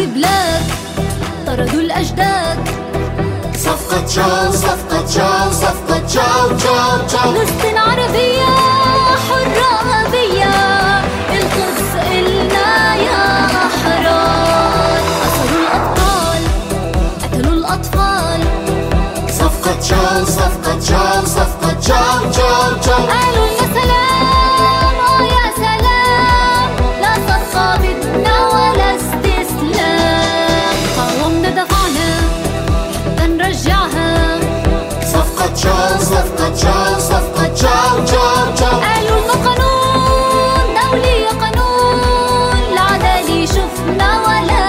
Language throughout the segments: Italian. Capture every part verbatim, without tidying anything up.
بلاد طردوا الأجداد. صفقة تشاو صفقة تشاو صفقة تشاو تشاو تشاو. فلسطين عربية حرة أبية، القدس إلنا يا أحرار. أسروا الأبطال قتلوا الأطفال. صفقة تشاو صفقة تشاو صفقة تشاو تشاو تشاو. قالوا يا سلام آه يا سلام، لا صفقة بدنا ولا استسلام. قاومنا دفعنا حتى نرجعها. صفقة تشاو صفقة تشاو صفقة تشاو تشاو تشاو. قالوا إنه قانون دولي يا قانون، لا عدالة شفنا ولا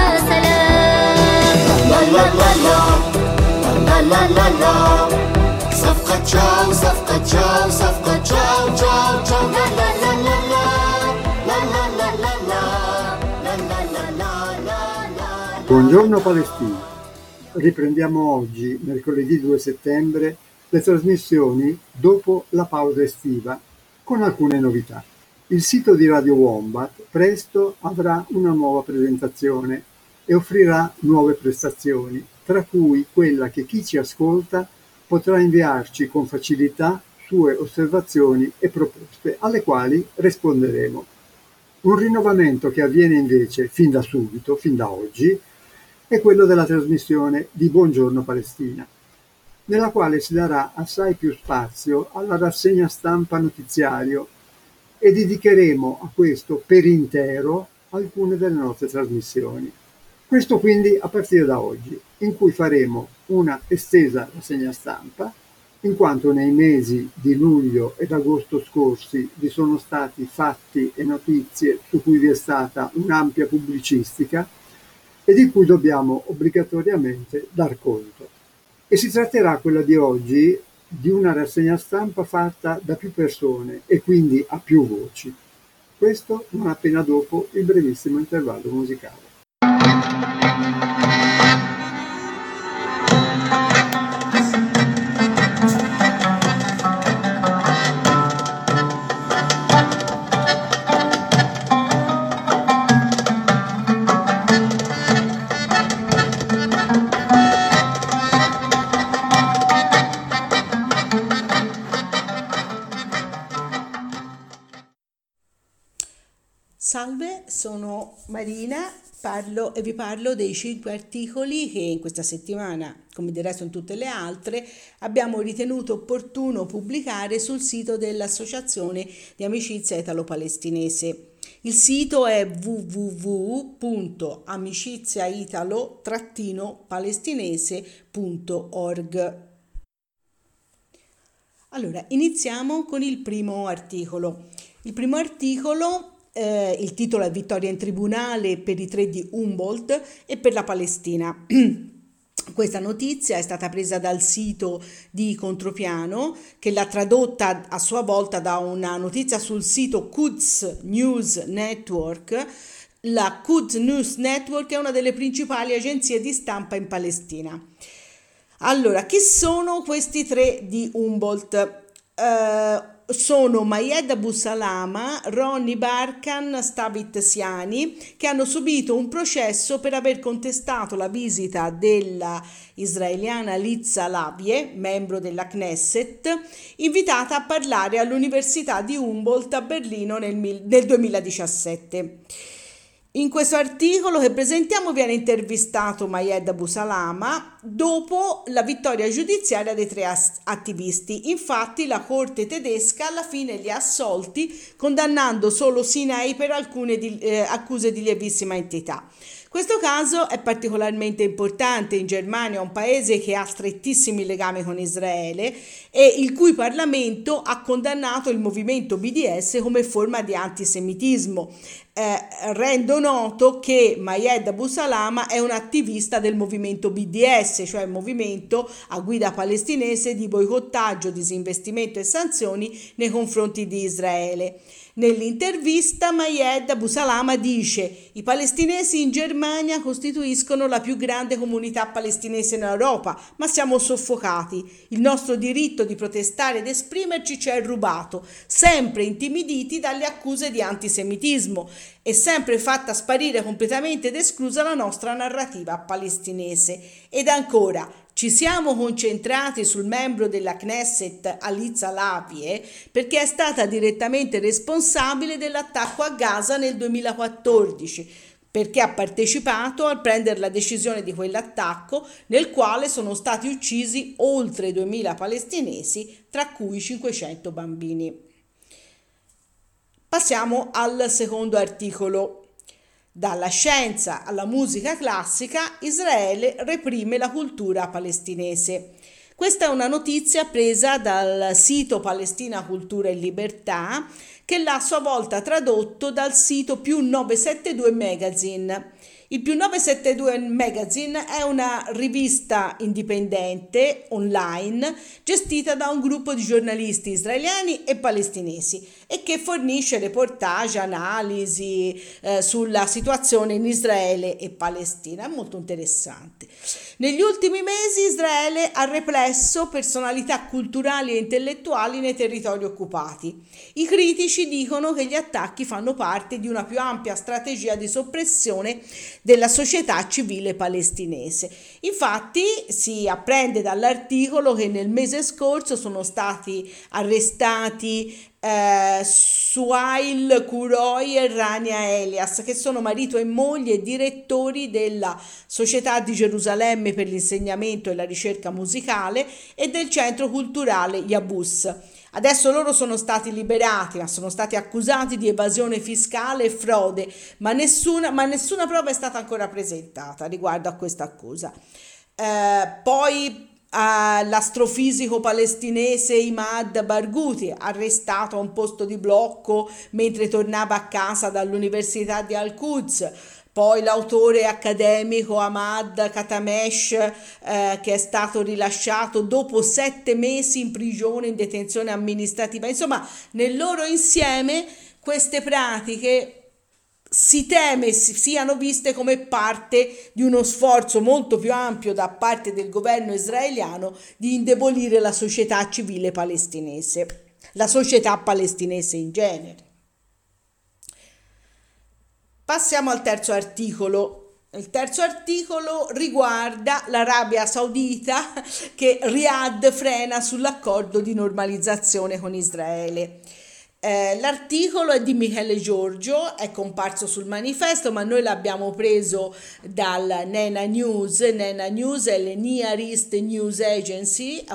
سلام. لا لا لا لا لا لا لا لا. صفقة تشاو صفقة تشاو صفقة تشاو تشاو تشاو. لا لا لا لا لا لا لا لا لا لا لا لا لا لا. Buongiorno Palestina. Riprendiamo oggi, mercoledì due settembre, le trasmissioni dopo la pausa estiva, con alcune novità. Il sito di Radio Wombat presto avrà una nuova presentazione e offrirà nuove prestazioni, tra cui quella che chi ci ascolta potrà inviarci con facilità sue osservazioni e proposte, alle quali risponderemo. Un rinnovamento che avviene invece fin da subito, fin da oggi, è quello della trasmissione di Buongiorno Palestina, nella quale si darà assai più spazio alla rassegna stampa notiziario e dedicheremo a questo per intero alcune delle nostre trasmissioni. Questo quindi a partire da oggi, in cui faremo una estesa rassegna stampa, in quanto nei mesi di luglio ed agosto scorsi vi sono stati fatti e notizie su cui vi è stata un'ampia pubblicistica e di cui dobbiamo obbligatoriamente dar conto. E si tratterà quella di oggi di una rassegna stampa fatta da più persone e quindi a più voci. Questo non appena dopo il brevissimo intervallo musicale. Salve, sono Marina, parlo e vi parlo dei cinque articoli che in questa settimana, come del resto in tutte le altre, abbiamo ritenuto opportuno pubblicare sul sito dell'Associazione di Amicizia Italo-Palestinese. Il sito è w w w punto amiciziaitalo palestinese punto org. Allora, iniziamo con il primo articolo. Il primo articolo Eh, il titolo è Vittoria in tribunale per i tre di Humboldt e per la Palestina. Questa notizia è stata presa dal sito di Contropiano, che l'ha tradotta a sua volta da una notizia sul sito Quds News Network. La Quds News Network è una delle principali agenzie di stampa in Palestina. Allora, chi sono questi tre di Humboldt? Uh, sono Mayed Abu Salama, Ronnie Barkan, Stavit Siani, che hanno subito un processo per aver contestato la visita della israeliana Liza Labie, membro della Knesset, invitata a parlare all'Università di Humboldt a Berlino nel, nel duemiladiciassette. In questo articolo che presentiamo viene intervistato Mayed Abu Salama dopo la vittoria giudiziaria dei tre attivisti. Infatti la corte tedesca alla fine li ha assolti, condannando solo Sinai per alcune di, eh, accuse di lievissima entità. Questo caso è particolarmente importante in Germania, un paese che ha strettissimi legami con Israele e il cui Parlamento ha condannato il movimento B D S come forma di antisemitismo. Eh, rendo noto che Mayed Abu Salama è un attivista del movimento B D S, cioè il movimento a guida palestinese di boicottaggio, disinvestimento e sanzioni nei confronti di Israele. Nell'intervista Mayed Abu Salama dice: i palestinesi in Germania costituiscono la più grande comunità palestinese in Europa, ma siamo soffocati. Il nostro diritto di protestare ed esprimerci ci è rubato, sempre intimiditi dalle accuse di antisemitismo e sempre fatta sparire completamente ed esclusa la nostra narrativa palestinese. Ed ancora, ci siamo concentrati sul membro della Knesset Ali Zalavi perché è stata direttamente responsabile dell'attacco a Gaza nel duemilaquattordici, perché ha partecipato a prendere la decisione di quell'attacco nel quale sono stati uccisi oltre duemila palestinesi, tra cui cinquecento bambini. Passiamo al secondo articolo. Dalla scienza alla musica classica, Israele reprime la cultura palestinese. Questa è una notizia presa dal sito Palestina Cultura e Libertà, che l'ha a sua volta tradotto dal sito Più novecentosettantadue Magazine. Il Più novecentosettantadue Magazine è una rivista indipendente online gestita da un gruppo di giornalisti israeliani e palestinesi e che fornisce reportage, analisi eh, sulla situazione in Israele e Palestina. È molto interessante. Negli ultimi mesi Israele ha represso personalità culturali e intellettuali nei territori occupati. I critici dicono che gli attacchi fanno parte di una più ampia strategia di soppressione della società civile palestinese. Infatti si apprende dall'articolo che nel mese scorso sono stati arrestati eh, Suhail Kuroi e Rania Elias, che sono marito e moglie e direttori della Società di Gerusalemme per l'insegnamento e la ricerca musicale e del centro culturale Yabus. Adesso loro sono stati liberati, ma sono stati accusati di evasione fiscale e frode, ma nessuna, ma nessuna prova è stata ancora presentata riguardo a questa accusa. Eh, poi eh, l'astrofisico palestinese Imad Barghouti, arrestato a un posto di blocco mentre tornava a casa dall'Università di Al-Quds. Poi l'autore accademico Ahmad Katamesh, eh, che è stato rilasciato dopo sette mesi in prigione in detenzione amministrativa. Insomma, nel loro insieme queste pratiche si teme siano viste come parte di uno sforzo molto più ampio da parte del governo israeliano di indebolire la società civile palestinese, la società palestinese in genere. Passiamo al terzo articolo. Il terzo articolo riguarda l'Arabia Saudita, che Riyadh frena sull'accordo di normalizzazione con Israele. Eh, l'articolo è di Michele Giorgio, è comparso sul manifesto, ma noi l'abbiamo preso dal Nena News. Nena News è le Near East News Agency,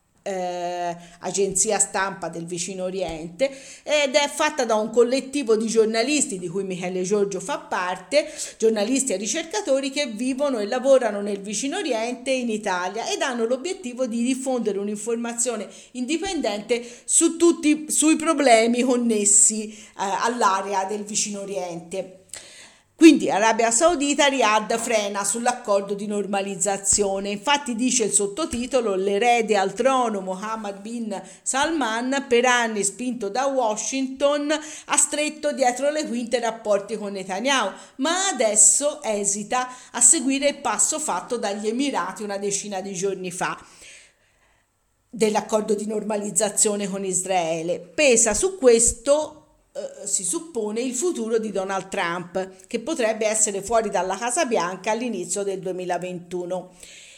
Eh, agenzia stampa del Vicino Oriente, ed è fatta da un collettivo di giornalisti di cui Michele Giorgio fa parte, giornalisti e ricercatori che vivono e lavorano nel Vicino Oriente e in Italia ed hanno l'obiettivo di diffondere un'informazione indipendente su tutti sui problemi connessi eh, all'area del Vicino Oriente. Quindi Arabia Saudita, Riyadh frena sull'accordo di normalizzazione. Infatti dice il sottotitolo: l'erede al trono Mohammed bin Salman, per anni spinto da Washington, ha stretto dietro le quinte rapporti con Netanyahu, ma adesso esita a seguire il passo fatto dagli Emirati una decina di giorni fa dell'accordo di normalizzazione con Israele. Pesa su questo Uh, si suppone il futuro di Donald Trump, che potrebbe essere fuori dalla Casa Bianca all'inizio del duemilaventuno.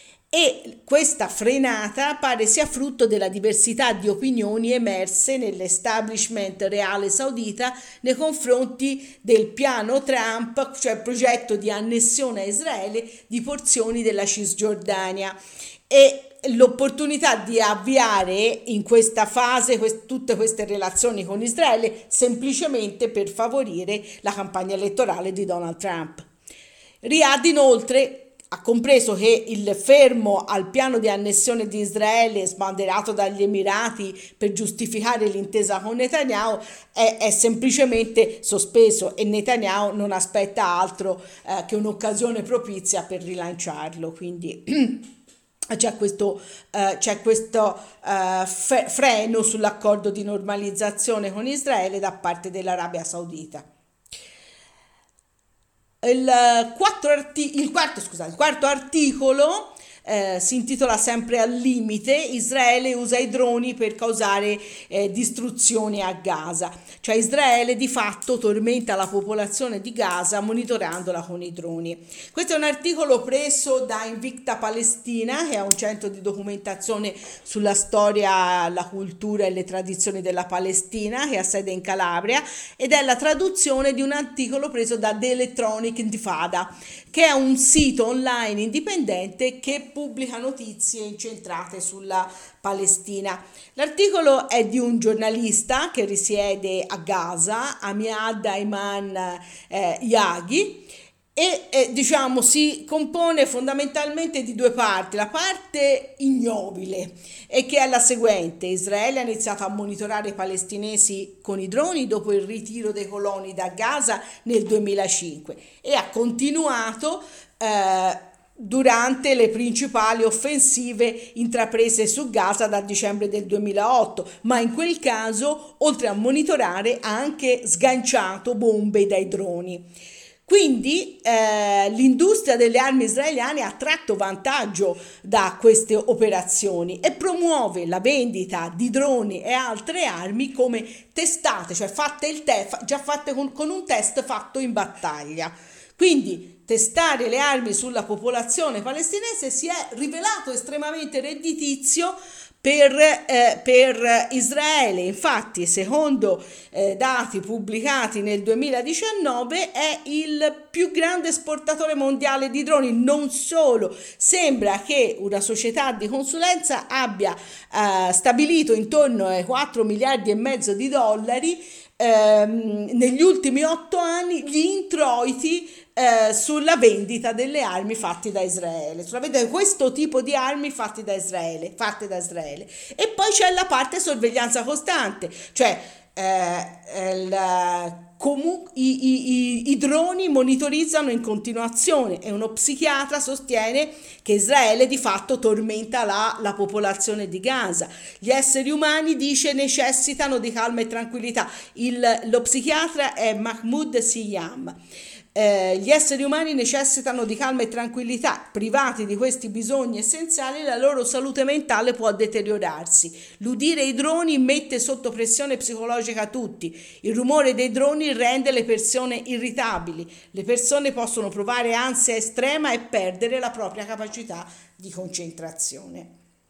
E questa frenata pare sia frutto della diversità di opinioni emerse nell'establishment reale saudita nei confronti del piano Trump, cioè il progetto di annessione a Israele di porzioni della Cisgiordania, e l'opportunità di avviare in questa fase quest- tutte queste relazioni con Israele semplicemente per favorire la campagna elettorale di Donald Trump. Riyadh inoltre ha compreso che il fermo al piano di annessione di Israele sbanderato dagli Emirati per giustificare l'intesa con Netanyahu è, è semplicemente sospeso e Netanyahu non aspetta altro eh, che un'occasione propizia per rilanciarlo. Quindi c'è questo, eh, c'è questo eh, fe- freno sull'accordo di normalizzazione con Israele da parte dell'Arabia Saudita. Il, quattro arti- il, quarto, scusa, il quarto articolo eh, si intitola sempre Al limite, Israele usa i droni per causare eh, distruzioni a Gaza, cioè Israele di fatto tormenta la popolazione di Gaza monitorandola con i droni. Questo è un articolo preso da Invicta Palestina, che è un centro di documentazione sulla storia, la cultura e le tradizioni della Palestina, che ha sede in Calabria, ed è la traduzione di un articolo preso da The Electronic Intifada, che è un sito online indipendente che pubblica notizie incentrate sulla Palestina. L'articolo è di un giornalista che risiede a Gaza, Amiad Ayman eh, Yaghi, e eh, diciamo si compone fondamentalmente di due parti. La parte ignobile è che è la seguente: Israele ha iniziato a monitorare i palestinesi con i droni dopo il ritiro dei coloni da Gaza nel duemilacinque e ha continuato eh, durante le principali offensive intraprese su Gaza dal dicembre del duemilaotto, ma in quel caso, oltre a monitorare, ha anche sganciato bombe dai droni. Quindi eh, l'industria delle armi israeliane ha tratto vantaggio da queste operazioni e promuove la vendita di droni e altre armi come testate, cioè fatte il te- già fatte con, con un test fatto in battaglia. Quindi testare le armi sulla popolazione palestinese si è rivelato estremamente redditizio per, eh, per Israele. Infatti, secondo eh, dati pubblicati nel duemiladiciannove, è il più grande esportatore mondiale di droni. Non solo, sembra che una società di consulenza abbia eh, stabilito intorno ai quattro miliardi e mezzo di dollari ehm, negli ultimi otto anni gli introiti Eh, sulla vendita delle armi fatte da Israele, sulla vendita di questo tipo di armi fatte da Israele, fatte da Israele. E poi c'è la parte sorveglianza costante, cioè eh, il, comu- i, i, i, i droni monitorizzano in continuazione e uno psichiatra sostiene che Israele di fatto tormenta la, la popolazione di Gaza. Gli esseri umani, dice, necessitano di calma e tranquillità. Il, lo psichiatra è Mahmoud Siyam. Eh, gli esseri umani necessitano di calma e tranquillità. Privati di questi bisogni essenziali, la loro salute mentale può deteriorarsi. L'udire i droni mette sotto pressione psicologica tutti. Il rumore dei droni rende le persone irritabili. Le persone possono provare ansia estrema e perdere la propria capacità di concentrazione.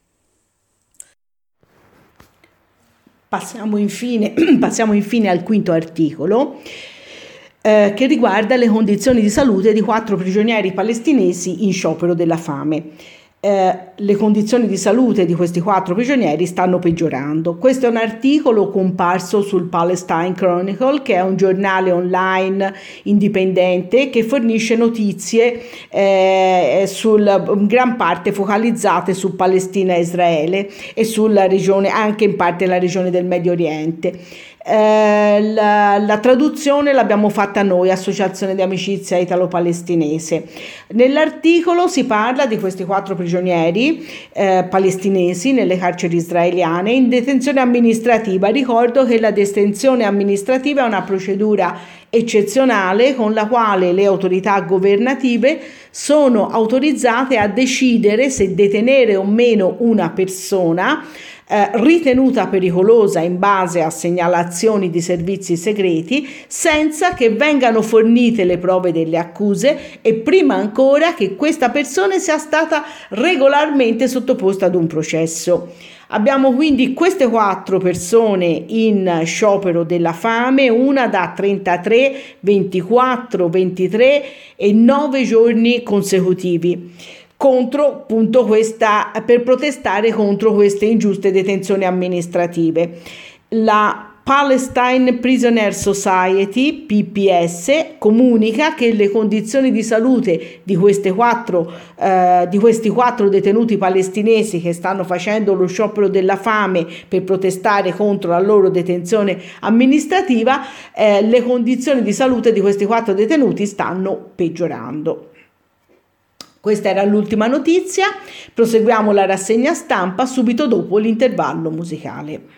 Passiamo infine, passiamo infine al quinto articolo, Eh, che riguarda le condizioni di salute di quattro prigionieri palestinesi in sciopero della fame. Eh, le condizioni di salute di questi quattro prigionieri stanno peggiorando. Questo è un articolo comparso sul Palestine Chronicle, che è un giornale online indipendente che fornisce notizie eh, sul, in gran parte focalizzate su Palestina e Israele e sulla regione, anche in parte la regione del Medio Oriente. Eh, la, la traduzione l'abbiamo fatta noi, Associazione di Amicizia Italo-Palestinese. Nell'articolo si parla di questi quattro prigionieri eh, palestinesi nelle carceri israeliane in detenzione amministrativa. Ricordo che la detenzione amministrativa è una procedura eccezionale con la quale le autorità governative sono autorizzate a decidere se detenere o meno una persona Eh, ritenuta pericolosa in base a segnalazioni di servizi segreti, senza che vengano fornite le prove delle accuse e prima ancora che questa persona sia stata regolarmente sottoposta ad un processo. Abbiamo quindi queste quattro persone in sciopero della fame, una da trentatré, ventiquattro, ventitré e nove giorni consecutivi. Contro appunto questa, per protestare contro queste ingiuste detenzioni amministrative. La Palestine Prisoner Society, P P S, comunica che le condizioni di salute di, queste quattro, eh, di questi quattro detenuti palestinesi che stanno facendo lo sciopero della fame per protestare contro la loro detenzione amministrativa, eh, le condizioni di salute di questi quattro detenuti stanno peggiorando. Questa era l'ultima notizia, proseguiamo la rassegna stampa subito dopo l'intervallo musicale.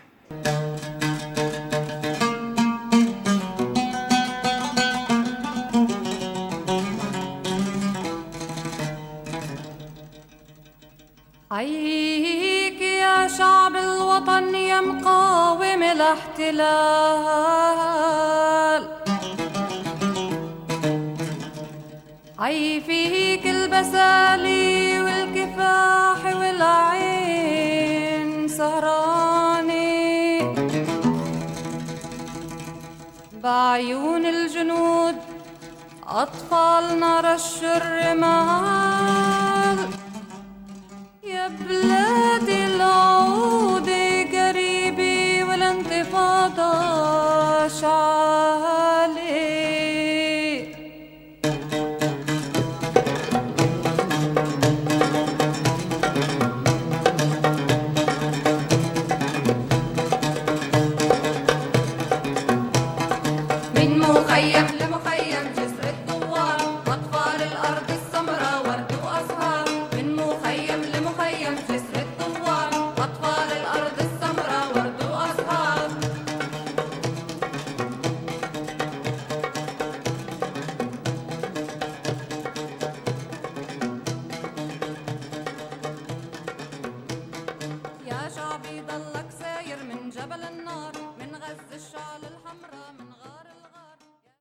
حييك يا شعب الوطن يا مقاوم الاحتلال، حي فيك البسالي والكفاح والعين سهراني، بعيون الجنود أطفالنا رش الرمال، يا بلادي العودي قريبي والانتفاضة شعالي. من مخيم لمخيم جسر الثوار، أطفال الأرض السمراء ورد وأزهار، من مخيم لمخيم جسر الثوار، أطفال الأرض السمراء ورد وأزهار. يا شعبي ضلك ساير من جبل النار، من غز الشعل الحمراء، من غار الغار.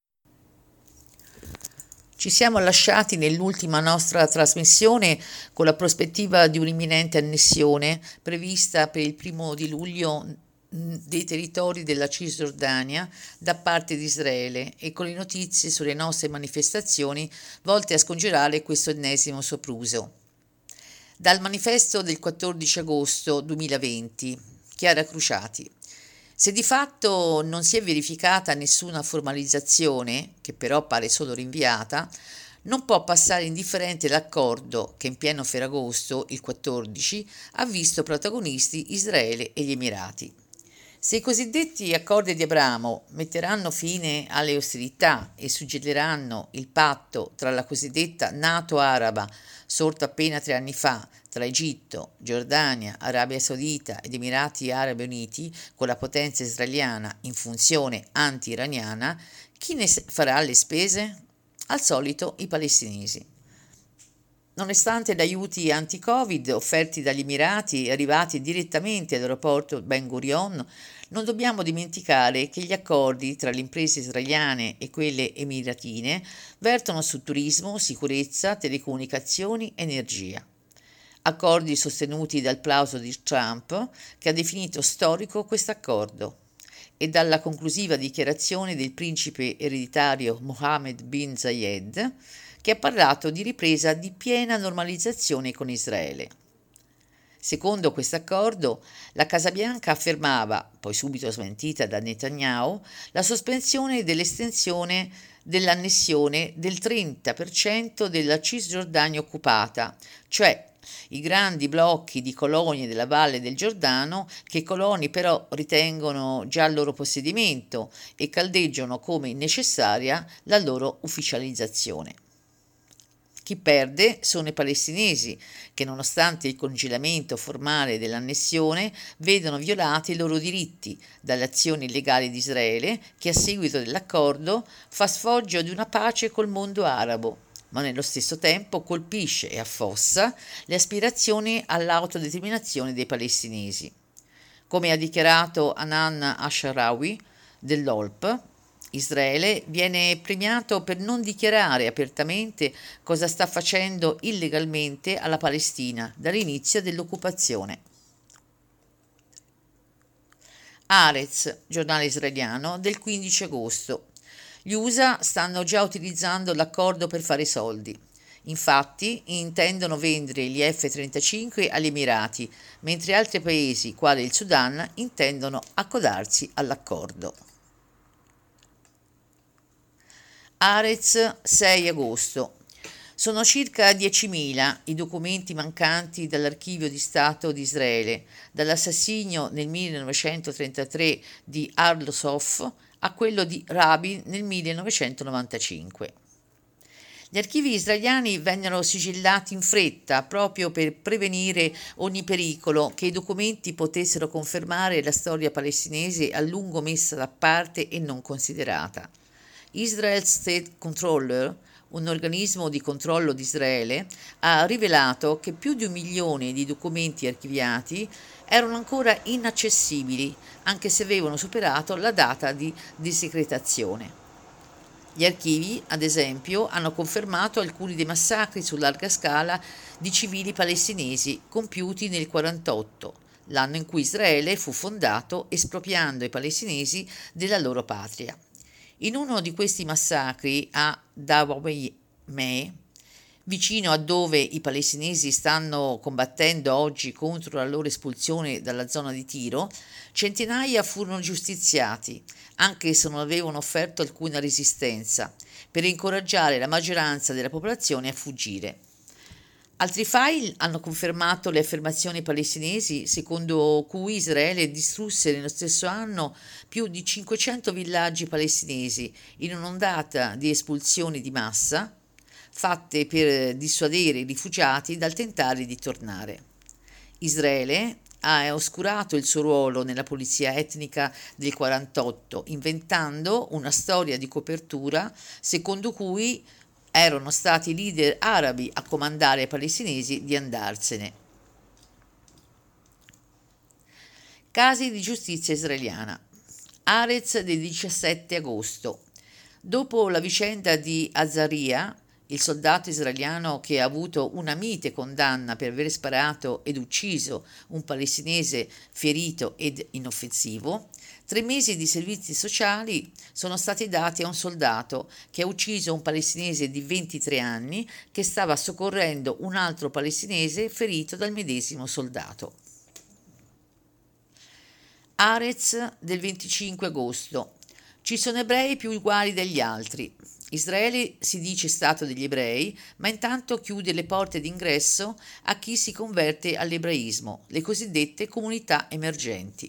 Ci siamo lasciati nell'ultima nostra trasmissione con la prospettiva di un'imminente annessione prevista per il primo di luglio dei territori della Cisgiordania da parte di Israele e con le notizie sulle nostre manifestazioni volte a scongiurare questo ennesimo sopruso. Dal manifesto del quattordici agosto duemilaventi, Chiara Cruciati. Se di fatto non si è verificata nessuna formalizzazione, che però pare solo rinviata, non può passare indifferente l'accordo che in pieno Ferragosto, il quattordici, ha visto protagonisti Israele e gli Emirati. Se i cosiddetti accordi di Abramo metteranno fine alle ostilità e suggelleranno il patto tra la cosiddetta NATO araba, sorta appena tre anni fa, tra Egitto, Giordania, Arabia Saudita ed Emirati Arabi Uniti, con la potenza israeliana in funzione anti-iraniana, chi ne farà le spese? Al solito i palestinesi. Nonostante gli aiuti anti-Covid offerti dagli Emirati e arrivati direttamente all'aeroporto Ben Gurion, non dobbiamo dimenticare che gli accordi tra le imprese israeliane e quelle emiratine vertono su turismo, sicurezza, telecomunicazioni, energia. Accordi sostenuti dal plauso di Trump, che ha definito storico questo accordo, e dalla conclusiva dichiarazione del principe ereditario Mohammed bin Zayed, che ha parlato di ripresa di piena normalizzazione con Israele. Secondo questo accordo, la Casa Bianca affermava, poi subito smentita da Netanyahu, la sospensione dell'estensione dell'annessione del trenta per cento della Cisgiordania occupata, cioè i grandi blocchi di colonie della Valle del Giordano che i coloni però ritengono già al loro possedimento e caldeggiano come necessaria la loro ufficializzazione. Chi perde sono i palestinesi, che nonostante il congelamento formale dell'annessione vedono violati i loro diritti dalle azioni illegali di Israele, che a seguito dell'accordo fa sfoggio di una pace col mondo arabo, ma nello stesso tempo colpisce e affossa le aspirazioni all'autodeterminazione dei palestinesi. Come ha dichiarato Hanan Asharawi dell'O L P, Israele viene premiato per non dichiarare apertamente cosa sta facendo illegalmente alla Palestina dall'inizio dell'occupazione. Haaretz, giornale israeliano, del quindici agosto. Gli U S A stanno già utilizzando l'accordo per fare soldi. Infatti intendono vendere gli F trentacinque agli Emirati, mentre altri paesi, quali il Sudan, intendono accodarsi all'accordo. Haaretz, sei agosto. Sono circa diecimila i documenti mancanti dall'Archivio di Stato di Israele, dall'assassinio nel millenovecentotrentatré di Arlosov a quello di Rabin nel millenovecentonovantacinque. Gli archivi israeliani vennero sigillati in fretta proprio per prevenire ogni pericolo che i documenti potessero confermare la storia palestinese a lungo messa da parte e non considerata. Israel State Controller, un organismo di controllo di Israele, ha rivelato che più di un milione di documenti archiviati erano ancora inaccessibili, anche se avevano superato la data di desecretazione. Gli archivi, ad esempio, hanno confermato alcuni dei massacri su larga scala di civili palestinesi compiuti nel quarantotto, l'anno in cui Israele fu fondato espropriando i palestinesi della loro patria. In uno di questi massacri a Dawameh, vicino a dove i palestinesi stanno combattendo oggi contro la loro espulsione dalla zona di Tiro, centinaia furono giustiziati, anche se non avevano offerto alcuna resistenza, per incoraggiare la maggioranza della popolazione a fuggire. Altri file hanno confermato le affermazioni palestinesi secondo cui Israele distrusse nello stesso anno più di cinquecento villaggi palestinesi in un'ondata di espulsioni di massa fatte per dissuadere i rifugiati dal tentare di tornare. Israele ha oscurato il suo ruolo nella pulizia etnica del quarantotto, inventando una storia di copertura secondo cui erano stati i leader arabi a comandare ai palestinesi di andarsene. Casi di giustizia israeliana. Haaretz del diciassette agosto. Dopo la vicenda di Azaria, il soldato israeliano che ha avuto una mite condanna per aver sparato ed ucciso un palestinese ferito ed inoffensivo, tre mesi di servizi sociali sono stati dati a un soldato che ha ucciso un palestinese di ventitré anni che stava soccorrendo un altro palestinese ferito dal medesimo soldato. Haaretz del venticinque agosto. Ci sono ebrei più uguali degli altri. Israele si dice Stato degli ebrei, ma intanto chiude le porte d'ingresso a chi si converte all'ebraismo, le cosiddette comunità emergenti.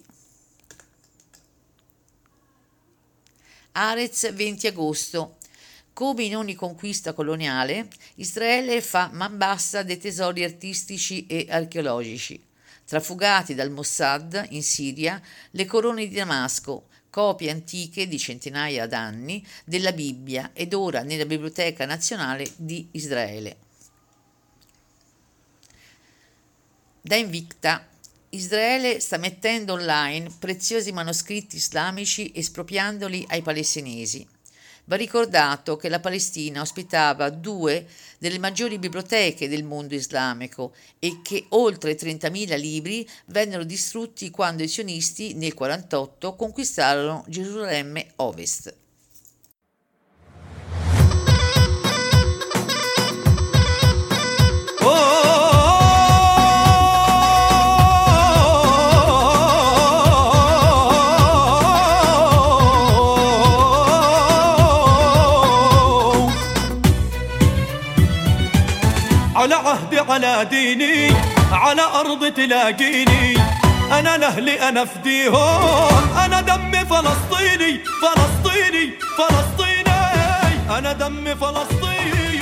Haaretz venti agosto. Come in ogni conquista coloniale, Israele fa man bassa dei tesori artistici e archeologici. Trafugati dal Mossad in Siria, le corone di Damasco, copie antiche di centinaia d'anni della Bibbia ed ora nella Biblioteca Nazionale di Israele. Da Invicta. Israele sta mettendo online preziosi manoscritti islamici espropriandoli ai palestinesi. Va ricordato che la Palestina ospitava due delle maggiori biblioteche del mondo islamico e che oltre trentamila libri vennero distrutti quando i sionisti nel quarantotto conquistarono Gerusalemme Ovest. على عهدي على ديني على أرض تلاقيني أنا لأهلي أنا فديهم أنا دمي فلسطيني فلسطيني فلسطيني أنا دمي فلسطيني.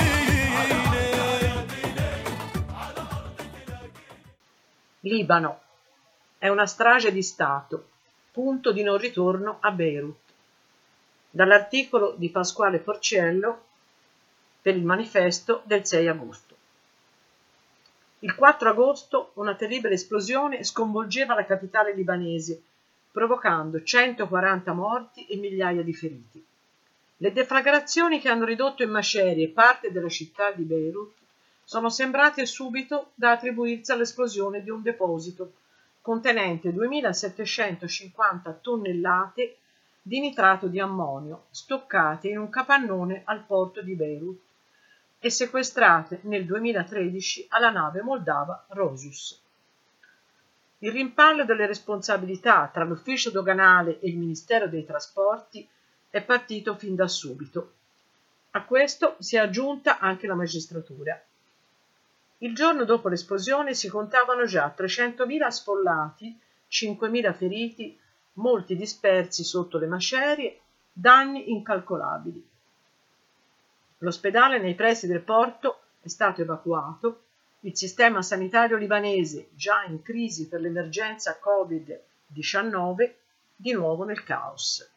Libano. È una strage di Stato, punto di non ritorno a Beirut. Dall'articolo di Pasquale Forciello per il manifesto del sei agosto. Il quattro agosto una terribile esplosione sconvolgeva la capitale libanese, provocando centoquaranta morti e migliaia di feriti. Le deflagrazioni che hanno ridotto in macerie parte della città di Beirut sono sembrate subito da attribuirsi all'esplosione di un deposito contenente duemilasettecentocinquanta tonnellate di nitrato di ammonio stoccate in un capannone al porto di Beirut e sequestrate nel duemilatredici alla nave moldava Rosus. Il rimpallo delle responsabilità tra l'ufficio doganale e il Ministero dei Trasporti è partito fin da subito. A questo si è aggiunta anche la magistratura. Il giorno dopo l'esplosione si contavano già trecentomila sfollati, cinquemila feriti, molti dispersi sotto le macerie, danni incalcolabili. L'ospedale nei pressi del porto è stato evacuato, il sistema sanitario libanese, già in crisi per l'emergenza covid diciannove, di nuovo nel caos.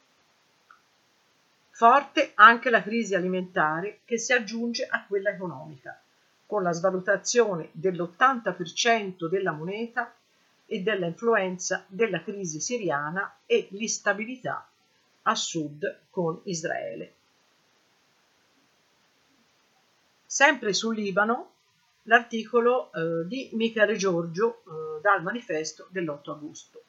Forte anche la crisi alimentare che si aggiunge a quella economica, con la svalutazione dell'ottanta per cento della moneta e della influenza della crisi siriana e l'instabilità a sud con Israele. Sempre sul Libano, l'articolo eh, di Michele Giorgio eh, dal manifesto dell'otto agosto.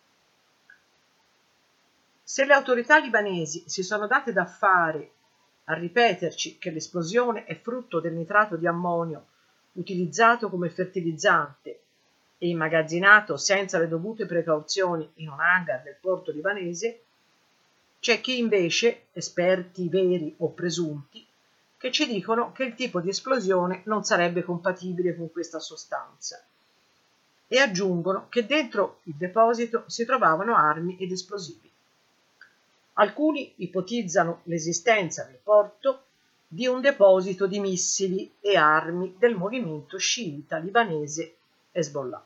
Se le autorità libanesi si sono date da fare a ripeterci che l'esplosione è frutto del nitrato di ammonio utilizzato come fertilizzante e immagazzinato senza le dovute precauzioni in un hangar del porto libanese, c'è chi invece, esperti veri o presunti, che ci dicono che il tipo di esplosione non sarebbe compatibile con questa sostanza e aggiungono che dentro il deposito si trovavano armi ed esplosivi. Alcuni ipotizzano l'esistenza nel porto di un deposito di missili e armi del movimento sciita libanese Hezbollah.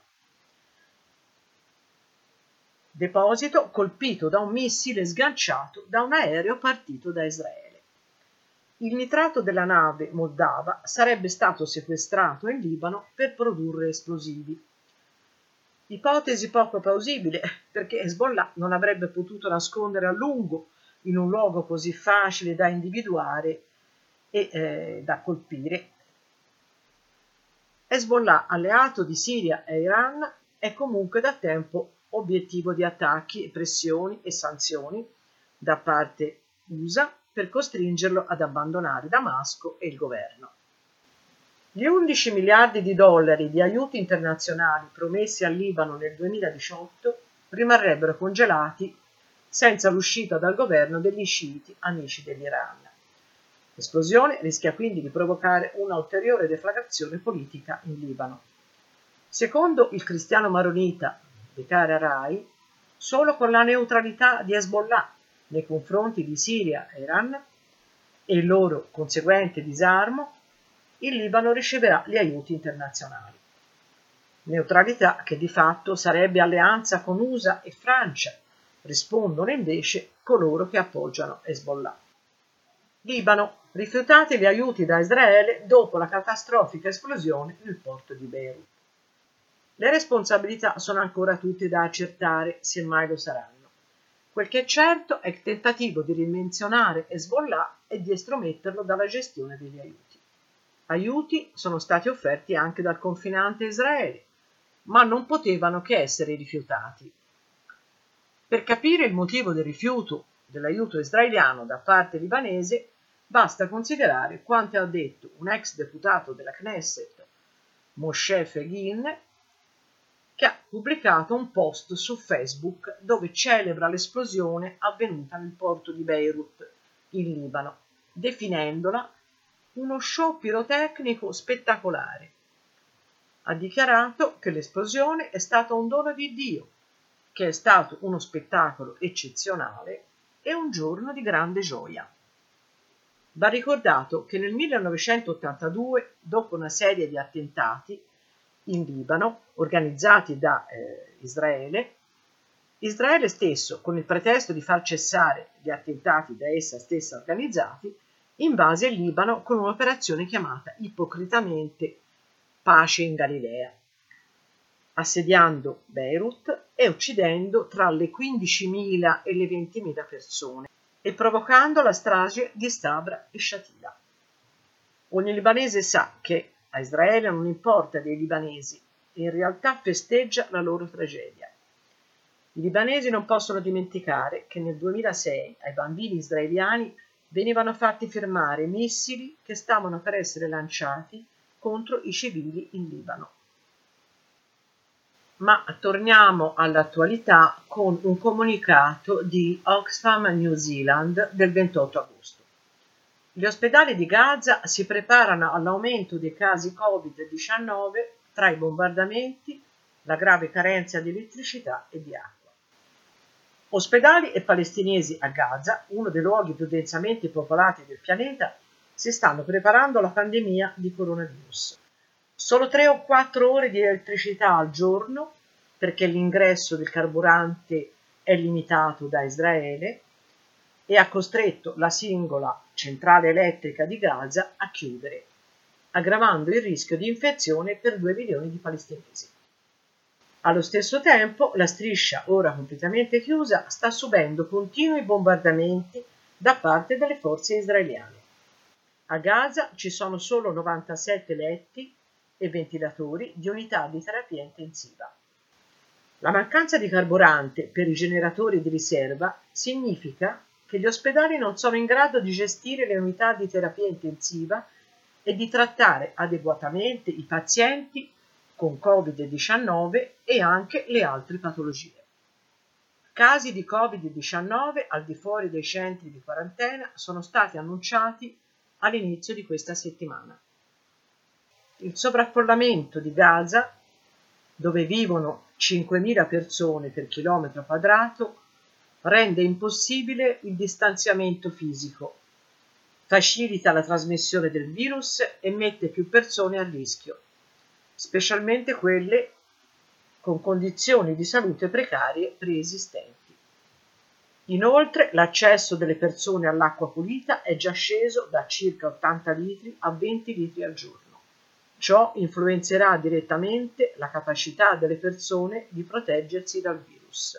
Deposito colpito da un missile sganciato da un aereo partito da Israele. Il nitrato della nave moldava sarebbe stato sequestrato in Libano per produrre esplosivi. Ipotesi poco plausibile, perché Hezbollah non avrebbe potuto nascondere a lungo in un luogo così facile da individuare e eh, da colpire. Hezbollah, alleato di Siria e Iran, è comunque da tempo obiettivo di attacchi e pressioni e sanzioni da parte U S A per costringerlo ad abbandonare Damasco e il governo. Gli undici miliardi di dollari di aiuti internazionali promessi al Libano nel duemiladiciotto rimarrebbero congelati senza l'uscita dal governo degli sciiti amici dell'Iran. L'esplosione rischia quindi di provocare una ulteriore deflagrazione politica in Libano. Secondo il cristiano maronita Becar Arai, solo con la neutralità di Hezbollah nei confronti di Siria e Iran e il loro conseguente disarmo, il Libano riceverà gli aiuti internazionali. Neutralità che di fatto sarebbe alleanza con U S A e Francia, rispondono invece coloro che appoggiano Hezbollah. Libano, rifiutati gli aiuti da Israele dopo la catastrofica esplosione nel porto di Beirut. Le responsabilità sono ancora tutte da accertare, se mai lo saranno. Quel che è certo è il tentativo di ridimensionare Hezbollah e di estrometterlo dalla gestione degli aiuti. Aiuti sono stati offerti anche dal confinante Israele, ma non potevano che essere rifiutati. Per capire il motivo del rifiuto dell'aiuto israeliano da parte libanese, basta considerare quanto ha detto un ex deputato della Knesset, Moshe Fegin, che ha pubblicato un post su Facebook dove celebra l'esplosione avvenuta nel porto di Beirut, in Libano, definendola uno show pirotecnico spettacolare. Ha dichiarato che l'esplosione è stata un dono di Dio, che è stato uno spettacolo eccezionale e un giorno di grande gioia. Va ricordato che nel millenovecentottantadue, dopo una serie di attentati in Libano organizzati da eh, Israele, Israele stesso, con il pretesto di far cessare gli attentati da essa stessa organizzati, invase il Libano con un'operazione chiamata ipocritamente Pace in Galilea, assediando Beirut e uccidendo tra le quindicimila e le ventimila persone e provocando la strage di Sabra e Shatila. Ogni libanese sa che a Israele non importa dei libanesi e in realtà festeggia la loro tragedia. I libanesi non possono dimenticare che nel duemilasei ai bambini israeliani venivano fatti firmare missili che stavano per essere lanciati contro i civili in Libano. Ma torniamo all'attualità con un comunicato di Oxfam New Zealand del ventotto agosto. Gli ospedali di Gaza si preparano all'aumento dei casi covid diciannove tra i bombardamenti, la grave carenza di elettricità e di acqua. Ospedali e palestinesi a Gaza, uno dei luoghi più densamente popolati del pianeta, si stanno preparando alla pandemia di coronavirus. Solo tre o quattro ore di elettricità al giorno, perché l'ingresso del carburante è limitato da Israele e ha costretto la singola centrale elettrica di Gaza a chiudere, aggravando il rischio di infezione per due milioni di palestinesi. Allo stesso tempo, la striscia, ora completamente chiusa, sta subendo continui bombardamenti da parte delle forze israeliane. A Gaza ci sono solo novantasette letti e ventilatori di unità di terapia intensiva. La mancanza di carburante per i generatori di riserva significa che gli ospedali non sono in grado di gestire le unità di terapia intensiva e di trattare adeguatamente i pazienti con covid diciannove e anche le altre patologie. Casi di covid diciannove al di fuori dei centri di quarantena sono stati annunciati all'inizio di questa settimana. Il sovraffollamento di Gaza, dove vivono cinquemila persone per chilometro quadrato, rende impossibile il distanziamento fisico, facilita la trasmissione del virus e mette più persone a rischio, specialmente quelle con condizioni di salute precarie preesistenti. Inoltre, l'accesso delle persone all'acqua pulita è già sceso da circa ottanta litri a venti litri al giorno. Ciò influenzerà direttamente la capacità delle persone di proteggersi dal virus.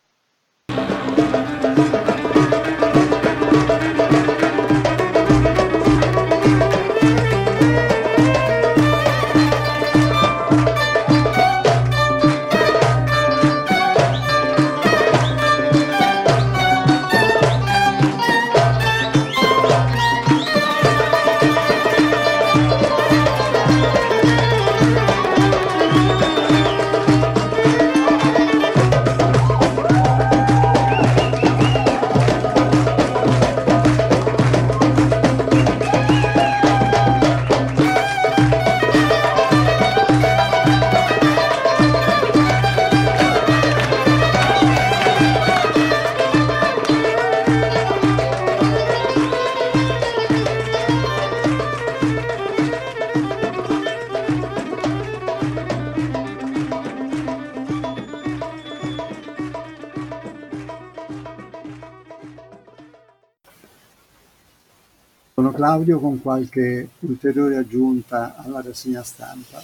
Sono Claudio con qualche ulteriore aggiunta alla rassegna stampa.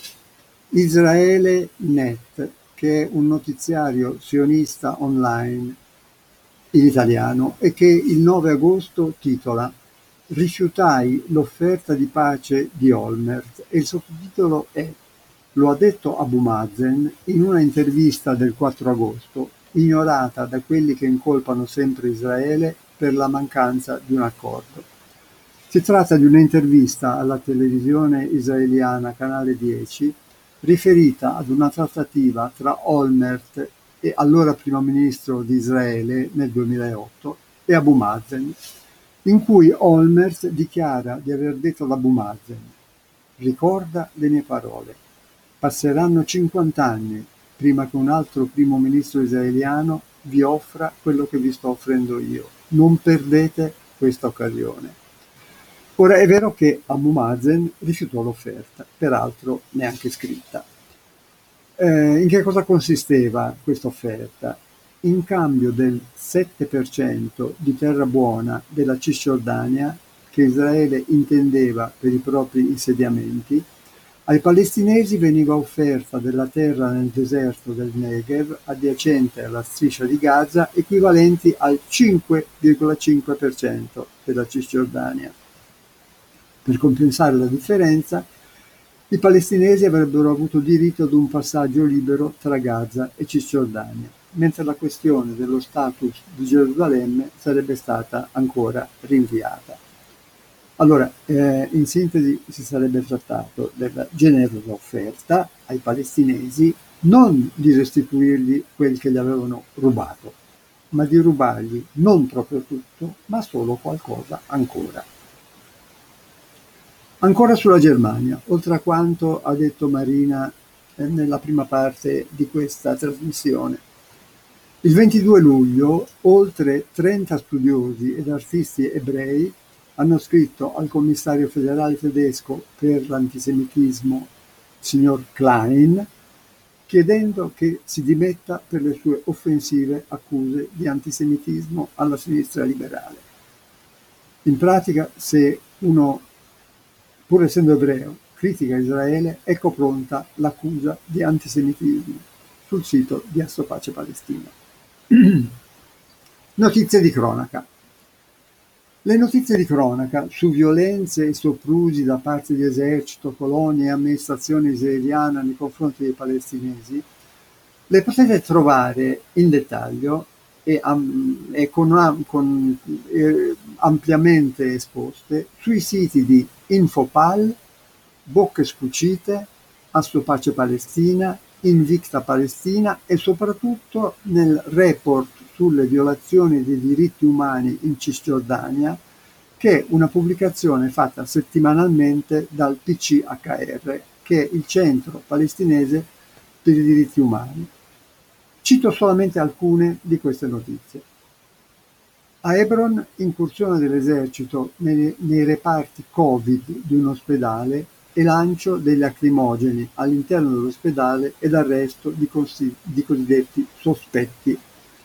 Israele Net, che è un notiziario sionista online in italiano e che il nove agosto titola "Rifiutai l'offerta di pace di Olmert" e il sottotitolo è "Lo ha detto Abu Mazen in una intervista del quattro agosto, ignorata da quelli che incolpano sempre Israele per la mancanza di un accordo". Si tratta di un'intervista alla televisione israeliana Canale dieci riferita ad una trattativa tra Olmert, e allora primo ministro di Israele nel duemilaotto, e Abu Mazen, in cui Olmert dichiara di aver detto ad Abu Mazen: "Ricorda le mie parole, passeranno cinquanta anni prima che un altro primo ministro israeliano vi offra quello che vi sto offrendo io. Non perdete questa occasione". Ora è vero che Abu Mazen rifiutò l'offerta, peraltro neanche scritta. Eh, in che cosa consisteva questa offerta? In cambio del sette per cento di terra buona della Cisgiordania, che Israele intendeva per i propri insediamenti, ai palestinesi veniva offerta della terra nel deserto del Negev, adiacente alla striscia di Gaza, equivalenti al cinque virgola cinque per cento della Cisgiordania. Per compensare la differenza, i palestinesi avrebbero avuto diritto ad un passaggio libero tra Gaza e Cisgiordania, mentre la questione dello status di Gerusalemme sarebbe stata ancora rinviata. Allora, eh, in sintesi, si sarebbe trattato della generosa offerta ai palestinesi non di restituirgli quel che gli avevano rubato, ma di rubargli non proprio tutto, ma solo qualcosa ancora. Ancora sulla Germania, oltre a quanto ha detto Marina eh, nella prima parte di questa trasmissione. Il ventidue luglio oltre trenta studiosi ed artisti ebrei hanno scritto al commissario federale tedesco per l'antisemitismo, signor Klein, chiedendo che si dimetta per le sue offensive accuse di antisemitismo alla sinistra liberale. In pratica, se uno, pur essendo ebreo, critica Israele, ecco pronta l'accusa di antisemitismo sul sito di Assopace Palestina. Notizie di cronaca. Le notizie di cronaca su violenze e soprusi da parte di esercito, colonie e amministrazione israeliana nei confronti dei palestinesi le potete trovare in dettaglio e, am- e con, con, eh, ampiamente esposte sui siti di Infopal, Bocche Scucite, Assopace Palestina, Invicta Palestina e soprattutto nel report sulle violazioni dei diritti umani in Cisgiordania, che è una pubblicazione fatta settimanalmente dal P C H R, che è il Centro Palestinese per i Diritti Umani. Cito solamente alcune di queste notizie. A Hebron, incursione dell'esercito nei, nei reparti Covid di un ospedale e lancio dei lacrimogeni all'interno dell'ospedale ed arresto di, così, di cosiddetti sospetti.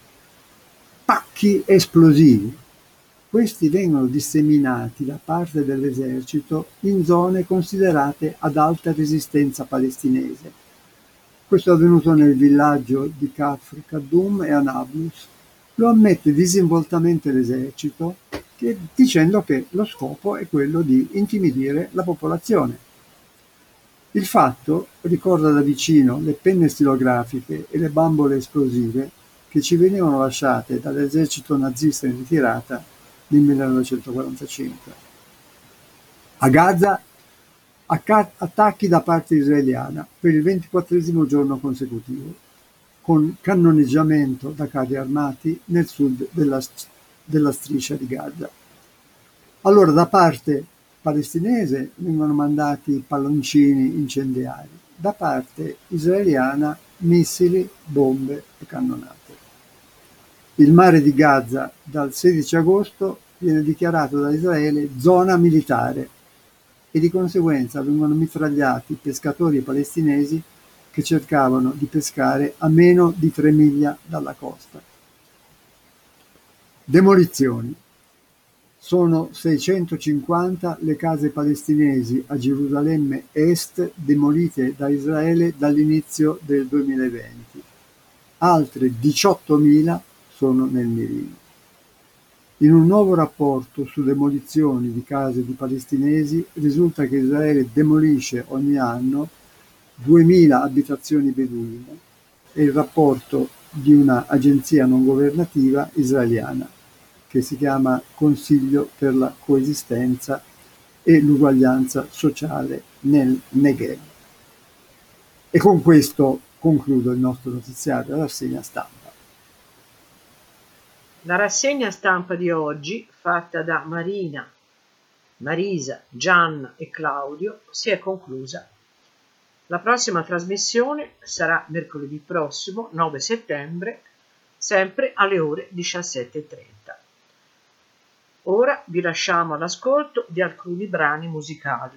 Pacchi esplosivi. Questi vengono disseminati da parte dell'esercito in zone considerate ad alta resistenza palestinese. Questo è avvenuto nel villaggio di Kafr Kadum e a Nablus. Lo ammette disinvoltamente l'esercito, che, dicendo che lo scopo è quello di intimidire la popolazione. Il fatto ricorda da vicino le penne stilografiche e le bambole esplosive che ci venivano lasciate dall'esercito nazista in ritirata nel millenovecentoquarantacinque. A Gaza, acca- attacchi da parte israeliana per il ventiquattresimo giorno consecutivo, con cannoneggiamento da carri armati nel sud della, della striscia di Gaza. Allora, da parte palestinese vengono mandati palloncini incendiari, da parte israeliana missili, bombe e cannonate. Il mare di Gaza dal sedici agosto viene dichiarato da Israele zona militare e di conseguenza vengono mitragliati pescatori palestinesi che cercavano di pescare a meno di tre miglia dalla costa. Demolizioni. Sono seicentocinquanta le case palestinesi a Gerusalemme Est demolite da Israele dall'inizio del duemilaventi. Altre diciottomila sono nel mirino. In un nuovo rapporto su demolizioni di case di palestinesi risulta che Israele demolisce ogni anno duemila abitazioni beduine. È il rapporto di una agenzia non governativa israeliana che si chiama Consiglio per la coesistenza e l'uguaglianza sociale nel Negev. E con questo concludo il nostro notiziario, la rassegna stampa. La rassegna stampa di oggi, fatta da Marina, Marisa, Gianna e Claudio, si è conclusa. La prossima trasmissione sarà mercoledì prossimo, nove settembre, sempre alle ore diciassette e trenta. Ora vi lasciamo all'ascolto di alcuni brani musicali.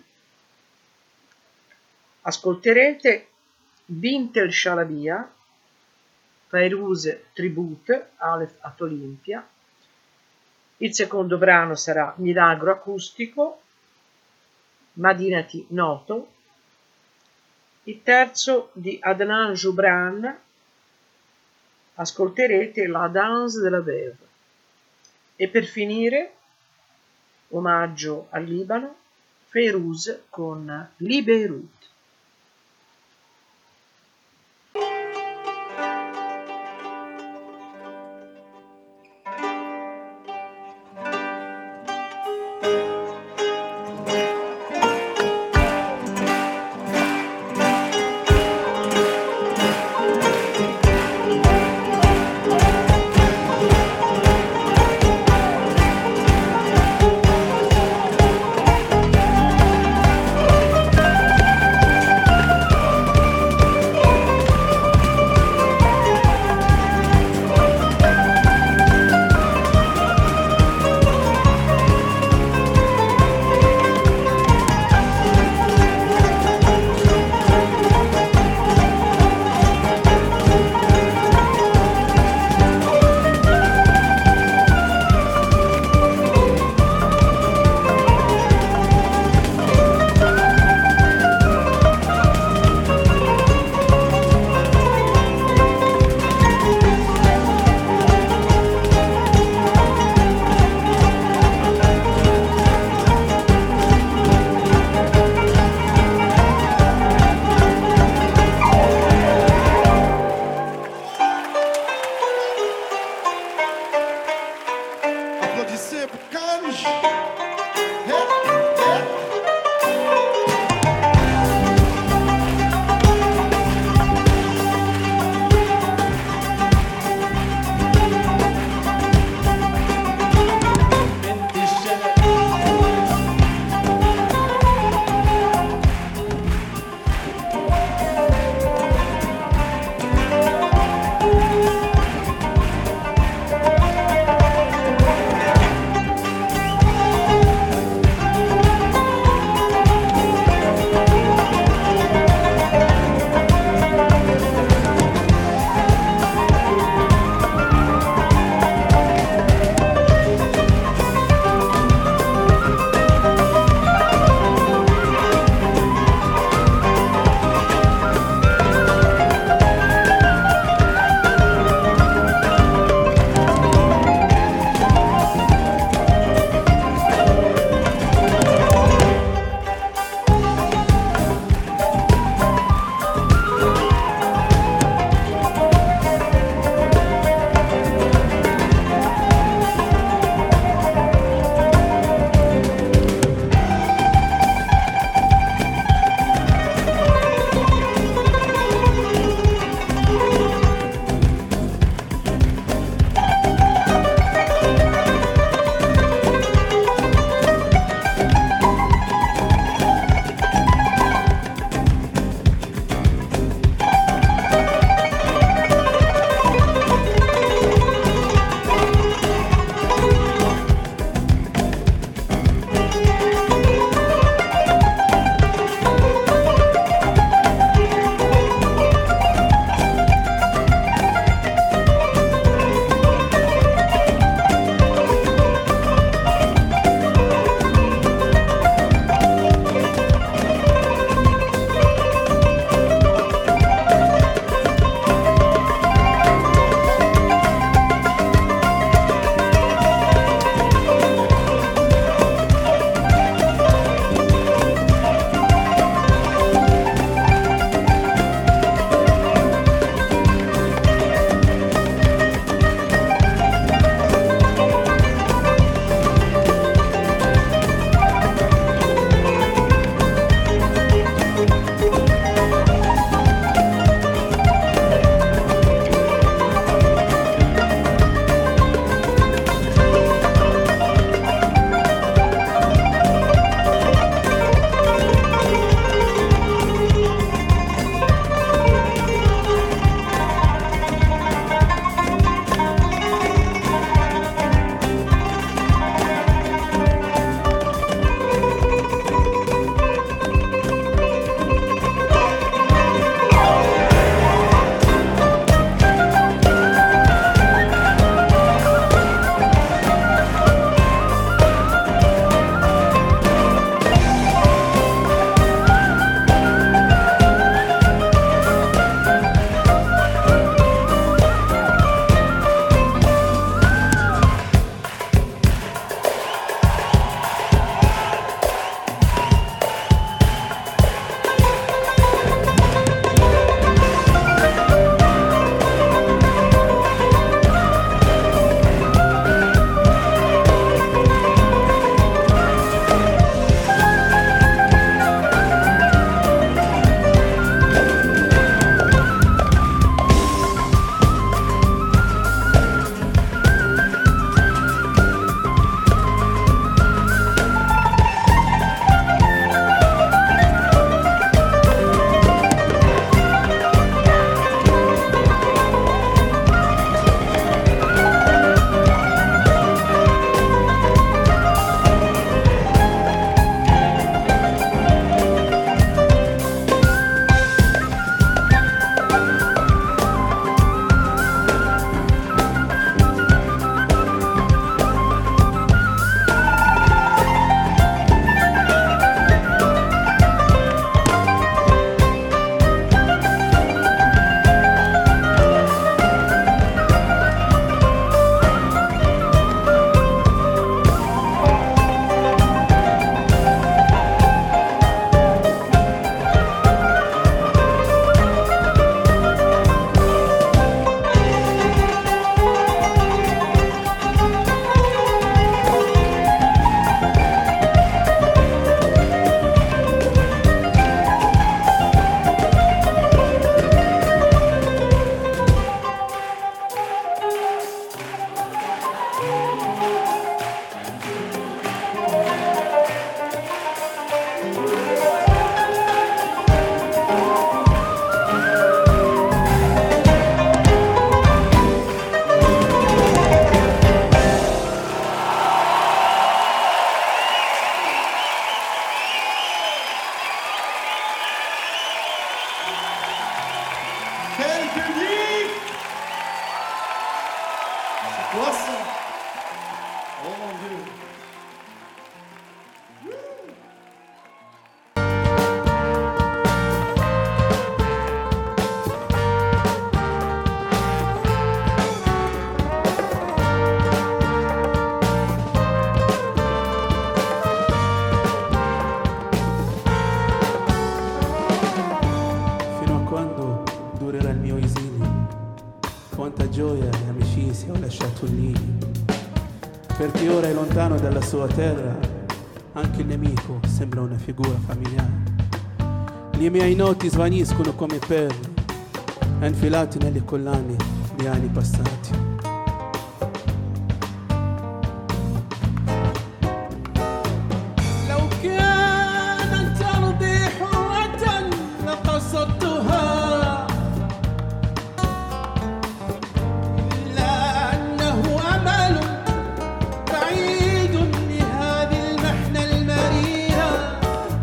Ascolterete Bint el Shalabia, Fairuz Tribute, Aleph at Olimpia. Il secondo brano sarà Milagro acustico, Madinati Noto. Il terzo di Adnan Joubran, ascolterete La Danse de la Veuve. E per finire, omaggio al Libano, Fairuz con Li Beirut. Thank Nossa! Oh mon Dieu! Fino a quando durerà il mio esilio? Quanta gioia e amicizia ho lasciato lì, perché ora è lontano dalla sua terra, anche il nemico sembra una figura familiare. I miei noti svaniscono come perle, infilati nelle collane di anni passati. لو كانت أرضي حرة لقصدتها، لأنه أمل بعيد لهذه المحنة المريرة.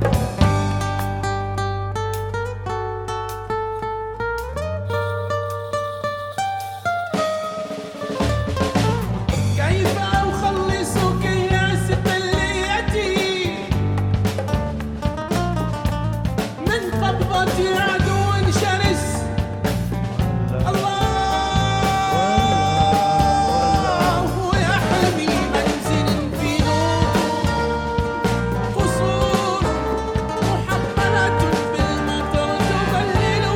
كيف أخلص كياس قليتي من قبضة عدو شرس؟ الله يحمي منزل في نور، قصور محمرة بالمطر تظلله.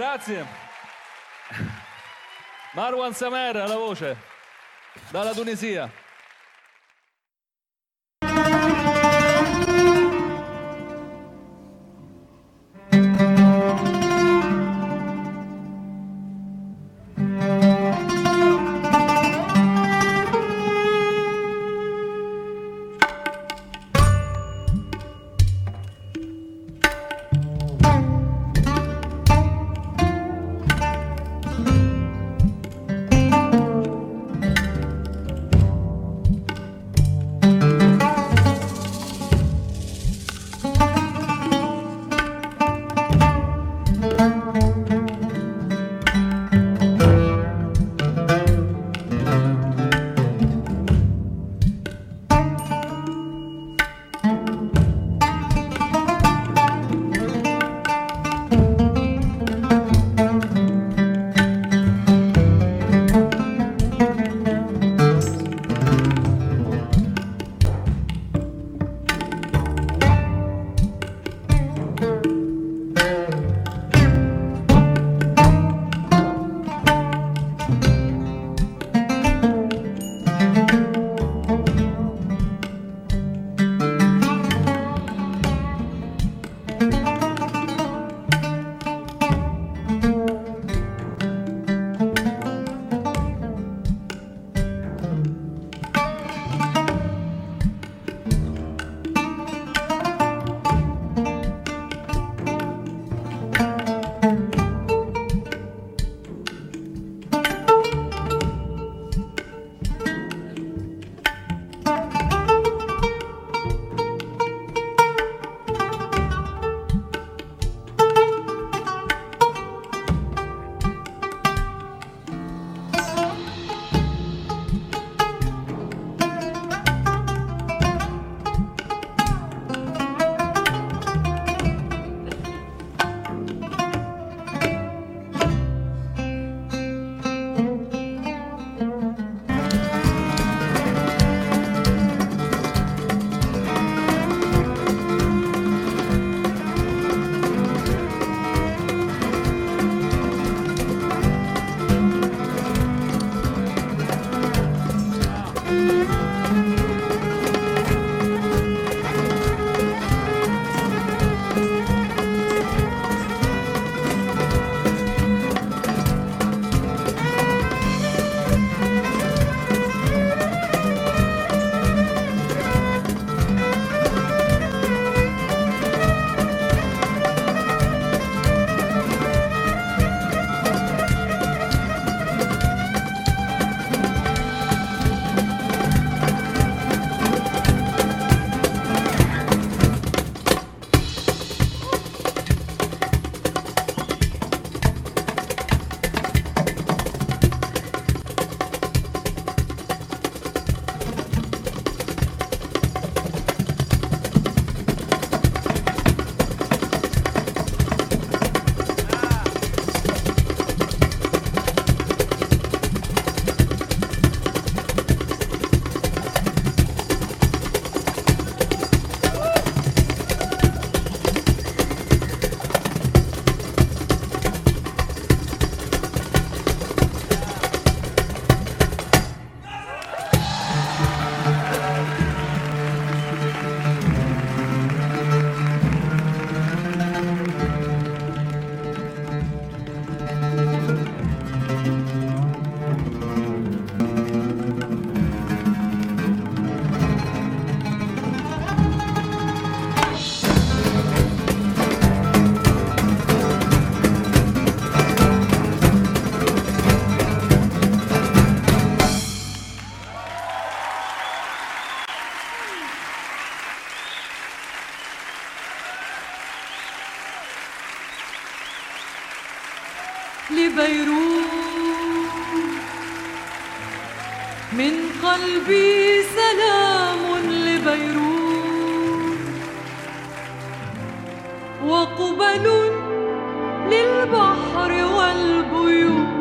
Grazie. Marwan Samer alla voce, dalla Tunisia. لبيروت من قلبي سلام لبيروت وقبل للبحر والبيوت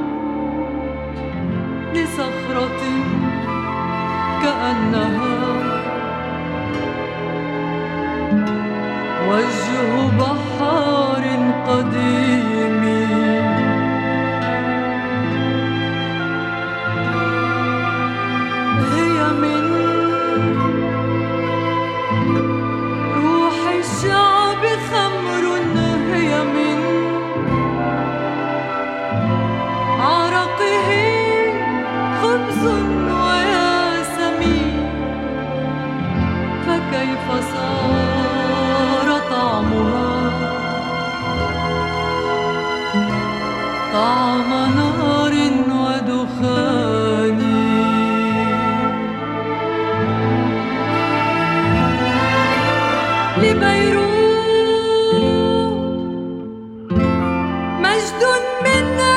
لصخرة كأنها وجه بحار قديم طعم نار ودخان لبيروت مجد منا